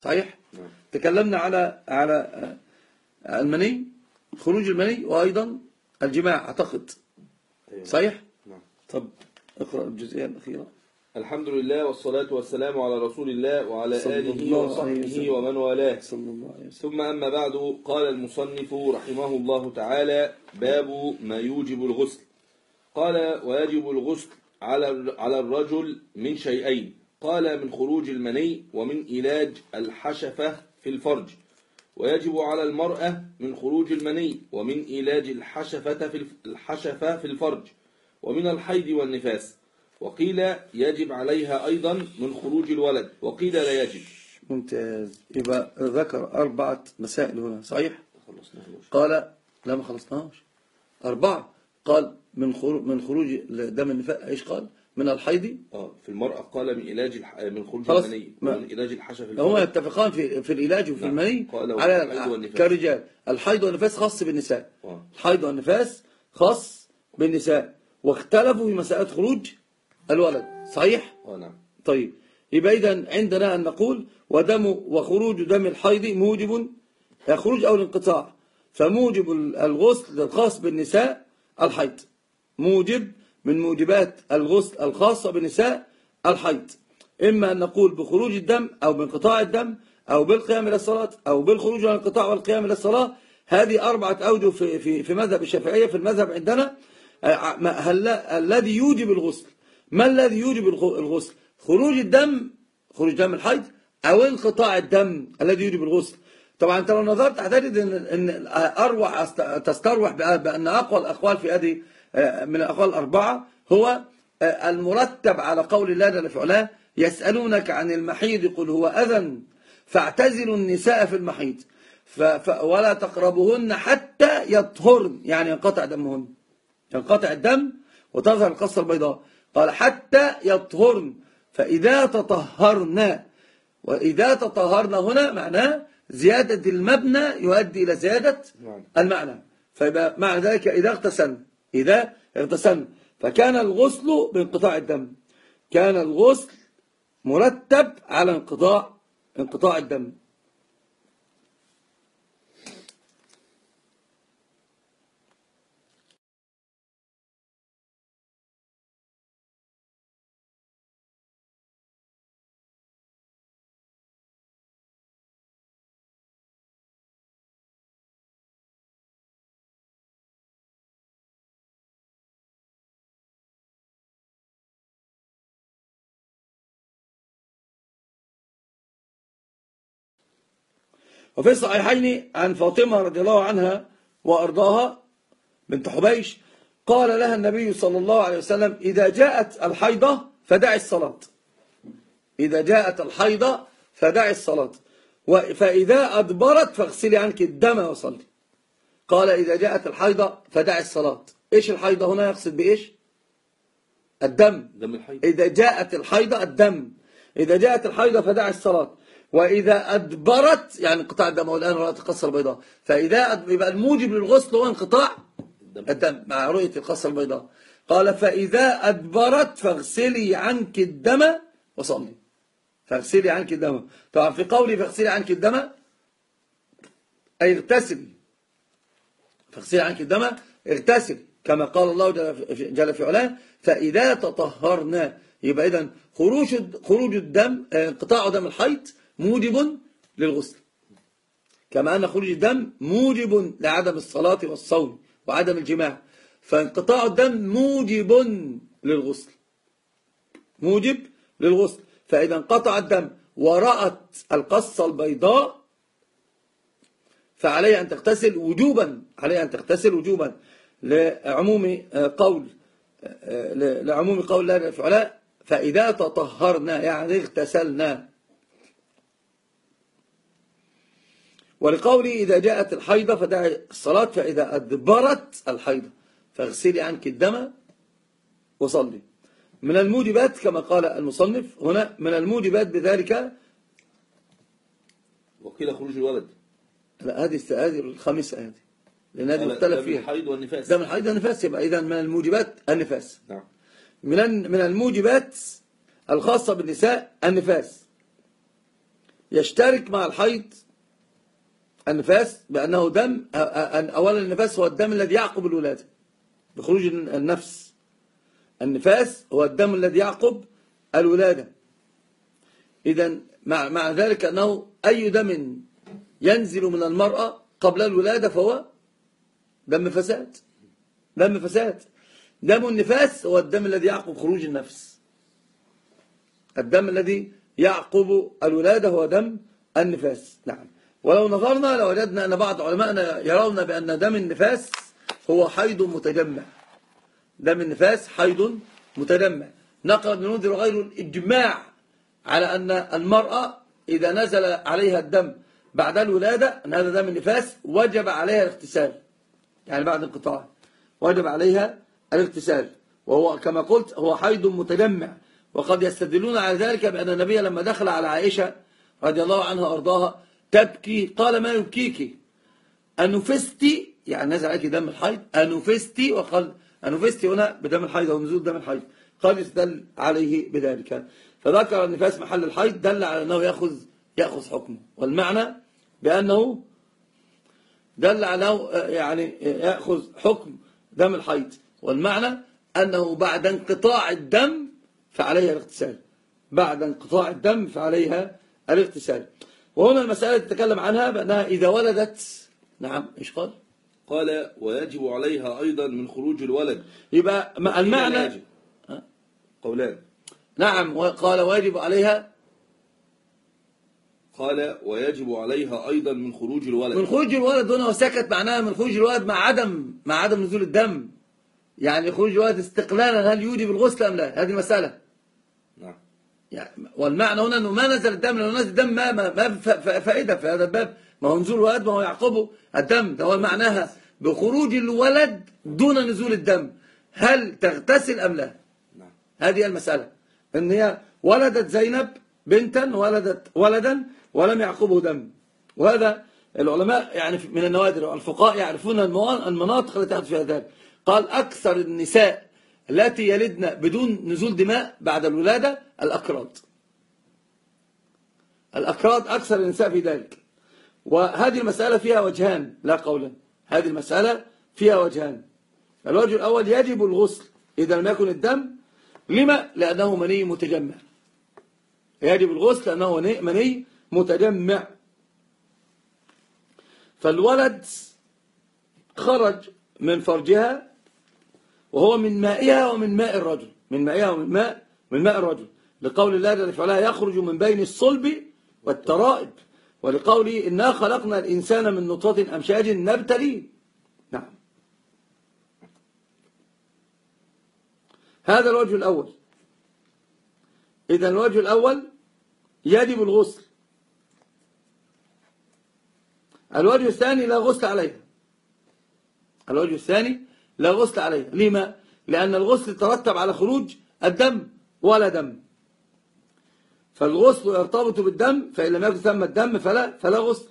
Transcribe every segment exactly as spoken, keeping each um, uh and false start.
صحيح؟ نعم. تكلمنا على على المني، خروج المني، وأيضا الجماع أعتقد. صحيح؟ نعم. طب اقرأ الجزئية الأخيرة. الحمد لله والصلاة والسلام على رسول الله وعلى آله وصحبه ومن والاه. ثم أما بعد، قال المصنف رحمه الله تعالى: باب ما يوجب الغسل. قال: ويجب الغسل على على الرجل من شيئين. قال: من خروج المني ومن إيلاج الحشفة في الفرج. ويجب على المرأة من خروج المني ومن إيلاج الحشفة في الحشفة في الفرج ومن الحيض والنفاس. وقيل يجب عليها أيضا من خروج الولد، وقيل لا يجب. ممتاز. يبقى ذكر أربعة مسائل هنا. صحيح؟ قال لا ما خلصناهاش. أربعة. قال من خروج من خروج دم النفاس. ايش قال؟ من الحيض. اه في المرأة قال من علاج الح... من خروج المني ومن علاج الحشفة في الفرج. هما يتفقان في في العلاج وفي نعم. المني على كرجال. الحيض والنفاس خاص بالنساء. آه. الحيض والنفاس خاص بالنساء، واختلفوا في مسألة خروج الولد. صحيح؟ اه نعم. طيب يبقى إذن عندنا أن نقول ودم وخروج دم الحيض موجب خروج أو الانقطاع، فموجب الغسل الخاص بالنساء الحيض، موجب من موجبات الغسل الخاصة بالنساء الحيض. إما أن نقول بخروج الدم أو بانقطاع الدم أو بالقيام إلى الصلاة أو بالخروج والانقطاع والقيام إلى الصلاة. هذه أربعة أوجه في في في مذهب الشافعية. في المذهب عندنا الذي يوجب الغسل، ما الذي يوجب الغسل؟ خروج الدم، خروج دم الحيض، أو انقطاع الدم الذي يوجب الغسل. طبعا انت لو نظرت هتجد ان ان اروع تستروح بان اقوى الاقوال في هذه من الاقوال الاربعه هو المرتب على قول الله جل في علاه: يسالونك عن المحيض قل هو اذى فاعتزلوا النساء في المحيض ولا تقربوهن حتى يطهرن، يعني ينقطع دمهن، ينقطع الدم وتظهر القصة البيضاء. قال حتى يطهرن، فإذا تطهرن، وإذا تطهرن هنا معناه زيادة المبنى يؤدي إلى زيادة المعنى. فيبقى معنى ذلك إذا اغتسلن، إذا اغتسلن. فكان الغسل بانقطاع الدم، كان الغسل مرتب على انقطاع انقطاع الدم. وفي الصحيحين عن فاطمة رضي الله عنها وأرضاها بنت حبيش قال لها النبي صلى الله عليه وسلم: إذا جاءت الحيضة فدعي الصلاة، إذا جاءت الحيضة فدعي الصلاة، فإذا أدبرت فاغسلي عنك الدم وصلي. قال إذا جاءت الحيضة فدعي الصلاة. إيش الحيضة هنا؟ يقصد بإيش؟ الدم. دم الحيض. إذا جاءت الحيضة الدم، إذا جاءت الحيضة فدعي الصلاة، وإذا أدبرت يعني انقطاع الدم، والآن رأت القصة البيضاء. فإذا يبقى الموجب للغسل هو انقطاع الدم مع رؤية القصة البيضاء. قال فإذا أدبرت فاغسلي عنك الدم وصلي، فاغسلي عنك الدم. طبعا في قولي فاغسلي عنك الدم أي اغتسلي، فاغسلي عنك الدم اغتسلي، كما قال الله جل في علاه: فإذا تطهرنا. يبقى إذن خروج خروج الدم، انقطاع دم الحيض موجب للغسل، كما أن خروج الدم موجب لعدم الصلاة والصوم وعدم الجماع. فانقطاع الدم موجب للغسل، موجب للغسل. فإذا انقطع الدم ورأت القصة البيضاء فعليها أن تغتسل وجوبا، عليها أن تغتسل وجوبا لعموم قول لعموم قول الله في علاه: فإذا تطهرنا يعني اغتسلنا. ولقولي إذا جاءت الحيضة فدعي الصلاة، فإذا أدبرت الحيضة فاغسلي عنك الدم وصلي. من الموجبات كما قال المصنف هنا، من الموجبات بذلك وقيل خروج الولد. لا هذه هذه الخامسة، هذه لأن هذه مختلف فيها. دم الحيض والنفاس. دم الحيض والنفاس. يبقى إذا من الموجبات النفاس. نعم. من من الموجبات الخاصة بالنساء النفاس. يشترك مع الحيض النفاس بأنه دم. أولا النفاس هو الدم الذي يعقب الولادة بخروج النفس. النفاس هو الدم الذي يعقب الولادة. إذن مع, مع ذلك أنه أي دم ينزل من المرأة قبل الولادة فهو دم فساد. دم فساد. دم النفاس هو الدم الذي يعقب خروج النفس. الدم الذي يعقب الولادة هو دم النفاس. نعم. ولو نظرنا لوجدنا أن بعض علماءنا يرون بأن دم النفاس هو حيض متجمع. دم النفاس حيض متجمع. نقل ابن المنذر وغيره الإجماع على أن المرأة إذا نزل عليها الدم بعد الولادة أن هذا دم النفاس وجب عليها الاغتسال. يعني بعد انقطاع وجب عليها الاغتسال، وهو كما قلت هو حيض متجمع. وقد يستدلون على ذلك بأن النبي لما دخل على عائشة رضي الله عنها وأرضاها تبكي قال ما يبكيك أنفستي، يعني نزل عليك دم الحيض أنفستي، وقال أنفستي هنا بدم الحيض أو نزول دم الحيض، قال يستدل عليه بذلك. فذكر النفاس محل الحيض دل على أنه يأخذ يأخذ حكمه، والمعنى بأنه دل على أنه يعني يأخذ حكم دم الحيض، والمعنى أنه بعد انقطاع الدم فعليها الاغتسال. بعد انقطاع الدم فعليها الاغتسال. وهنا المسألة تتكلم عنها بأنها إذا ولدت. نعم إيش قال؟ قال ويجب عليها أيضا من خروج الولد. يبقى المعنى قولان. نعم. قال ويجب عليها، قال ويجب عليها أيضا من خروج الولد. من خروج الولد هنا وسكت معناها من خروج الولد مع عدم مع عدم نزول الدم. يعني خروج الولد استقلالا هل يوجب الغسل أم لا؟ هذه المسألة. نعم. يعني والمعنى هنا أنه ما نزل الدم، لأنه نزل الدم ما ما, ما فائدة في هذا الباب. ما هو نزول الولد ما هو يعقبه الدم، ده هو معناها بخروج الولد دون نزول الدم هل تغتسل أم لا؟ نعم. هذه المسألة. إن هي ولدت زينب بنتا ولدت ولدا ولم يعقبه دم. وهذا العلماء يعني من النوادر، الفقهاء يعرفون المناطق التي تحدث فيها ذلك. قال أكثر النساء التي يلدن بدون نزول دماء بعد الولادة الأكراد. الأكراد أكثر النساء في ذلك. وهذه المسألة فيها وجهان لا قولا. هذه المسألة فيها وجهان. الوجه الأول يجب الغسل إذا لم يكن الدم. لما؟ لأنه مني متجمع. يجب الغسل لأنه مني متجمع. فالولد خرج من فرجها وهو من مائها ومن ماء الرجل، من مائها ومن ماء من ماء الرجل، لقول الله جل وعلا يخرج من بين الصلب والترائب، ولقوله إنا خلقنا الإنسان من نطفة أمشاج نبتليه. نعم. هذا الوجه الأول. إذا الوجه الأول يجب الغسل. الوجه الثاني لا غسل عليها. الوجه الثاني لا غسل عليها. لما؟ لأن الغسل ترتب على خروج الدم ولا دم. فالغسل يرتبط بالدم، فإن لم يكن ثم الدم فلا فلا غسل.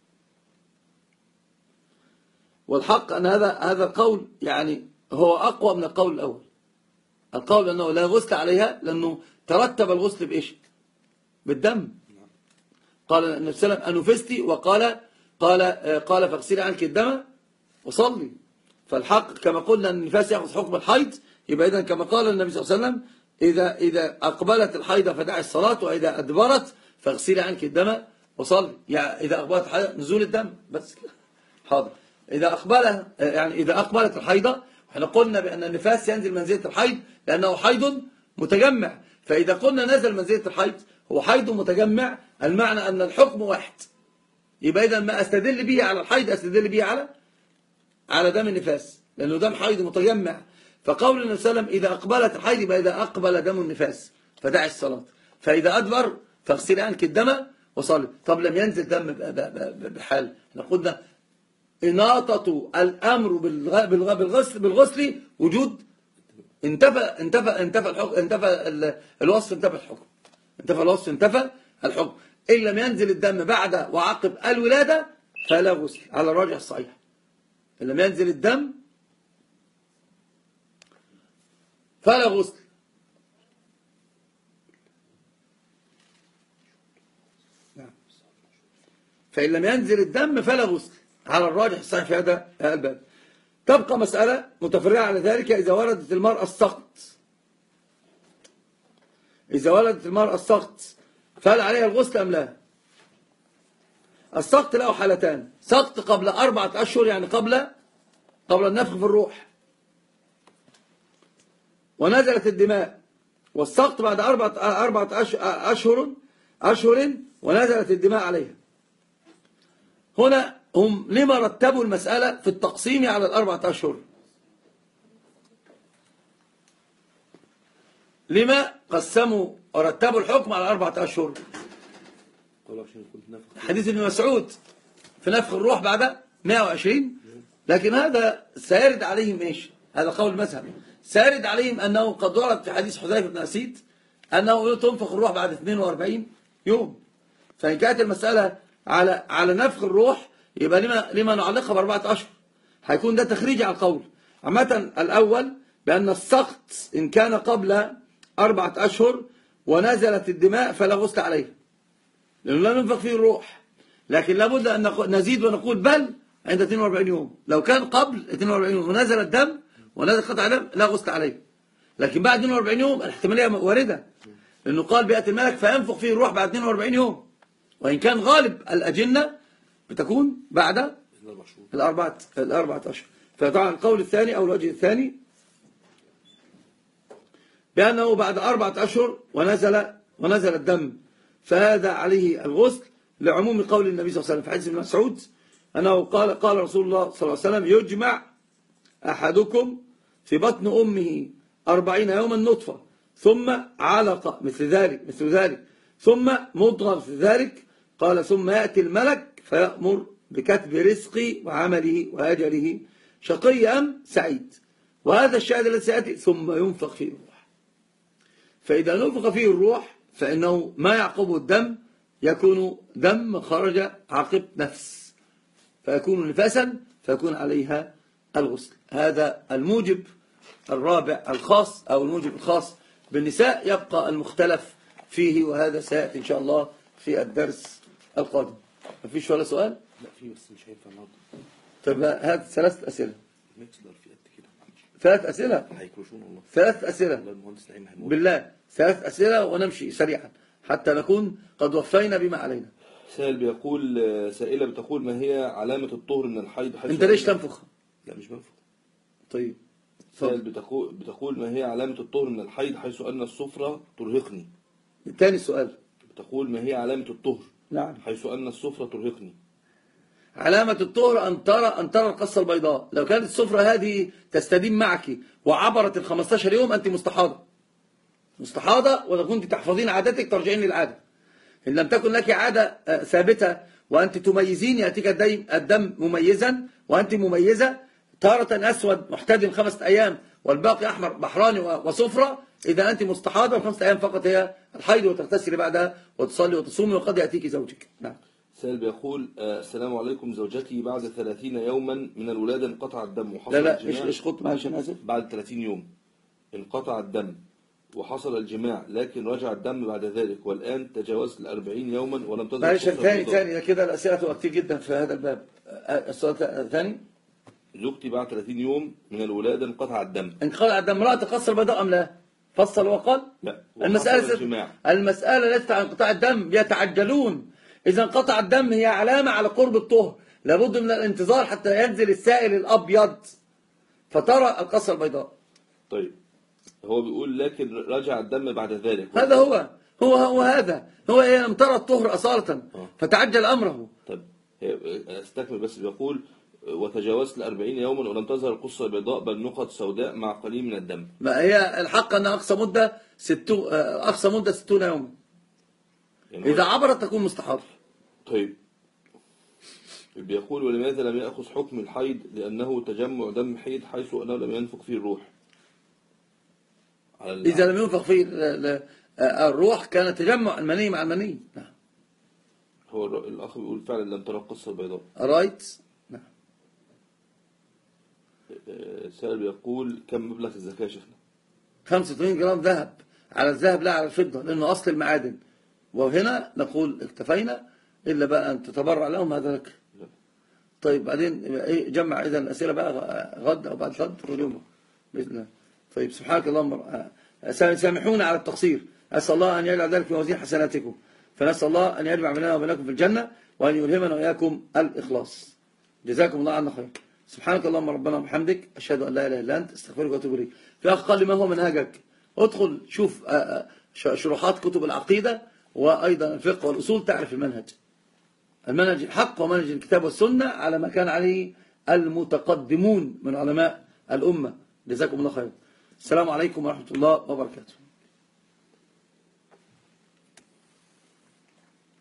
والحق أن هذا هذا القول يعني هو أقوى من القول الأول. القول أنه لا غسل عليها لأنه ترتب الغسل بإيش؟ بالدم. قال النبي صلى الله عليه وسلم أنفستي، وقال قال قال فاغسلي عنك الدم وصلي. فالحق كما قلنا أن النفاس يأخذ حكم الحيض، يبقى إذن كما قال النبي صلى الله عليه وسلم إذا إذا أقبلت الحيض فدعي الصلاة، وإذا أدبرت فاغسلي عنك الدم وصلي. يعني إذا أقبلت الحيض نزول الدم بس. حاضر. إذا أقبل يعني إذا أقبلت الحيضة، احنا قلنا بأن النفاس ينزل منزلة الحيض لأنه حيض متجمع. فإذا قلنا نزل منزلة الحيض هو حيض متجمع، المعنى أن الحكم واحد. يبقى إذا ما أستدل به على الحيض أستدل به على على دم النفاس، لأنه دم حيض متجمع. فقول النبي صلى الله عليه وسلم إذا أقبلت الحيض يبقى إذا أقبل دم النفاس فدعي الصلاة، فإذا أدبر فاغسلي عنك الدم وصلي. طب لم ينزل دم بحال، احنا قلنا إناطة الأمر بالغسل بالغسل وجود انتفى انتفى انتفى الحكم، انتفى الوصف، انتفى الحكم، انتفى الوصف، انتفى الحكم. إن لم ينزل الدم بعد وعقب الولادة فلا غسل على الراجح الصحيح. إن لم ينزل الدم فلا غسل. نعم. فإن لم ينزل الدم فلا غسل على الراجح الصحيح في هذا الباب. تبقى مسألة متفرعة على ذلك إذا ولدت المرأة السقط. إذا ولدت المرأة السقط فهل عليها الغسل أم لا؟ السقط له حالتان: سقط قبل أربعة أشهر، يعني قبل قبل النفخ في الروح ونزلت الدماء، والسقط بعد أربعة أربعة أشهر أشهر ونزلت الدماء عليها. هنا هم لما رتبوا المسألة في التقسيم على الأربعة أشهر؟ لما قسموا ورتبوا الحكم على أربعة أشهر؟ حديث ابن مسعود في نفخ الروح بعد مئة وعشرين، لكن هذا سيرد عليهم إيش؟ هذا قول المذهب. سيرد عليهم أنه قد ورد في حديث حذيفة بن أسيد أنه تنفخ الروح بعد اثنين وأربعين يوم. فإن كانت المسألة على على نفخ الروح يبقى لما لما نعلقها بأربعة أشهر؟ هيكون ده تخريج على القول. عامة الأول بأن السقط إن كان قبل أربعة أشهر ونزلت الدماء فلا غسل عليه، لأنه لا ينفخ فيه الروح. لكن لابد أن نزيد ونقول بل عند اثنين وأربعين يوم. لو كان قبل اثنين وأربعين يوم ونزل الدم ونزل قطع دم لا غسل عليه. لكن بعد اثنين وأربعين يوم الاحتمالية واردة، لأنه قال بيأتي الملك فينفخ فيه الروح بعد اثنين وأربعين يوم، وإن كان غالب الأجنة بتكون بعد الأربعة الأربعة أشهر. فطبعا القول الثاني أو الوجه الثاني بأنه بعد أربعة أشهر ونزل ونزل الدم فهذا عليه الغسل، لعموم قول النبي صلى الله عليه وسلم في حديث ابن مسعود أنه قال قال رسول الله صلى الله عليه وسلم: يجمع أحدكم في بطن أمه أربعين يوما نطفة ثم علقة مثل ذلك مثل ذلك ثم مضغة مثل ذلك، قال ثم يأتي الملك فيأمر بكتب رزقي وعمله وأجله شقي أم سعيد. وهذا الشاهد الذي سيأتي ثم ينفخ فيه الروح. فإذا نفخ فيه الروح فإنه ما يعقبه الدم يكون دم خرج عقب نفس، فيكون نفاسا فيكون عليها الغسل. هذا الموجب الرابع الخاص أو الموجب الخاص بالنساء. يبقى المختلف فيه، وهذا سيأتي إن شاء الله في الدرس القادم. مفيش ولا سؤال؟ لا في، بس مش هينفع النهارده. طب هات ثلاث أسئلة. ميكسلر في قد كده. ثلاث أسئلة. هيكروشون والله. ثلاث أسئلة. والله المهندس نعيم هيموت. بالله ثلاث أسئلة ونمشي سريعا حتى نكون قد وفينا بما علينا. سائل بيقول سائلة بتقول: ما هي علامة الطهر من الحيض؟ حيث أنت ليش تنفخ؟ لا مش بنفخ. طيب. سائل بتقول بتقول ما هي علامة الطهر من الحيض حيث أن الصفرة ترهقني؟ ثاني سؤال. بتقول ما هي علامة الطهر؟ نعم. حيث أن الصفرة ترهقني. علامة الطهر أن ترى أن ترى القصة البيضاء. لو كانت الصفرة هذه تستديم معك وعبرت ال خمستاشر يوم أنت مستحاضة. مستحاضة وإذا كنت تحفظين عادتك ترجعين للعادة. إن لم تكن لك عادة ثابتة وأنت تميزين يأتيك الدم مميزا وأنت مميزة، تارة أسود محتدم خمسة أيام والباقي أحمر بحراني وصفرة، إذا أنت مستحاضة خمسة أيام فقط هي الحيض، وتغتسلي بعدها وتصلي وتصومي وقد يأتيك زوجك. نعم. سائل بيقول: السلام عليكم، زوجتي بعد ثلاثين يوما من الولادة انقطع الدم وحصل لا لا الجماع. إيش خط معلش أنا آسف. بعد ثلاثين يوم انقطع الدم وحصل الجماع، لكن رجع الدم بعد ذلك، والآن تجاوزت الأربعين يوما ولم تظهر. معلش ثاني ثاني كده الأسئلة تبقى كتير جدا في هذا الباب. السؤال الثاني: زوجتي بعد ثلاثين يوم من الولادة انقطع الدم. انقطع الدم، امرأة تقصر بيضاء أم لا؟ فصل وقال؟ لا. المسألة الجماع. المسألة ليست عن انقطاع الدم، يتعجلون. إذا انقطع الدم هي علامة على قرب الطهر، لابد من الانتظار حتى ينزل السائل الأبيض فترى القصة البيضاء. طيب هو بيقول لكن رجع الدم بعد ذلك. هذا هو هو هو هذا هو هي لم ترى الطهر أصالة فتعجل أمره. طيب استكمل بس. بيقول: وتجاوزت الأربعين يوما ولم تظهر القصة البيضاء بل نقط سوداء مع قليل من الدم. ما هي الحق أن أقصى مدة ستو أقصى مدة ستون يوما، يعني إذا عبرت تكون مستحاضة. طيب بيقول: ولماذا لم يأخذ حكم الحيض؟ لأنه تجمع دم حيض حيث أنه لم ينفخ فيه الروح. إذا لم ينفخ فيه الروح كان تجمع المني مع المني. نعم. هو الأخ بيقول فعلا لم ترى القصة البيضاء. رايت. نعم. سائل بيقول: كم مبلغ الزكاة يا شيخنا؟ خمسة وثمانين جرام ذهب على الذهب لا على الفضة، لأنه أصل المعادن. وهنا نقول اكتفينا إلا بقى أن تتبرع لهم هذا لك. طيب بعدين إيه جمع إذا الأسئلة بقى غد أو بعد غد واليوم بإذن الله. طيب سبحانك اللهم سامحونا على التقصير، أسأل الله أن يجعل ذلك في موازين حسناتكم، فنسأل الله أن يجمع بيننا وبينكم في الجنة وأن يلهمنا وإياكم الإخلاص. جزاكم الله عنا خير. سبحانك اللهم ربنا وبحمدك، أشهد أن لا إله إلا أنت، استغفرك وأتوب إليك. في أخ قال لي ما هو منهجك؟ ادخل شوف شروحات كتب العقيدة وأيضا الفقه والأصول تعرف المنهج. المنهج الحق ومنهج الكتاب والسنة على ما كان عليه المتقدمون من علماء الأمة. جزاكم الله خير. السلام عليكم ورحمة الله وبركاته.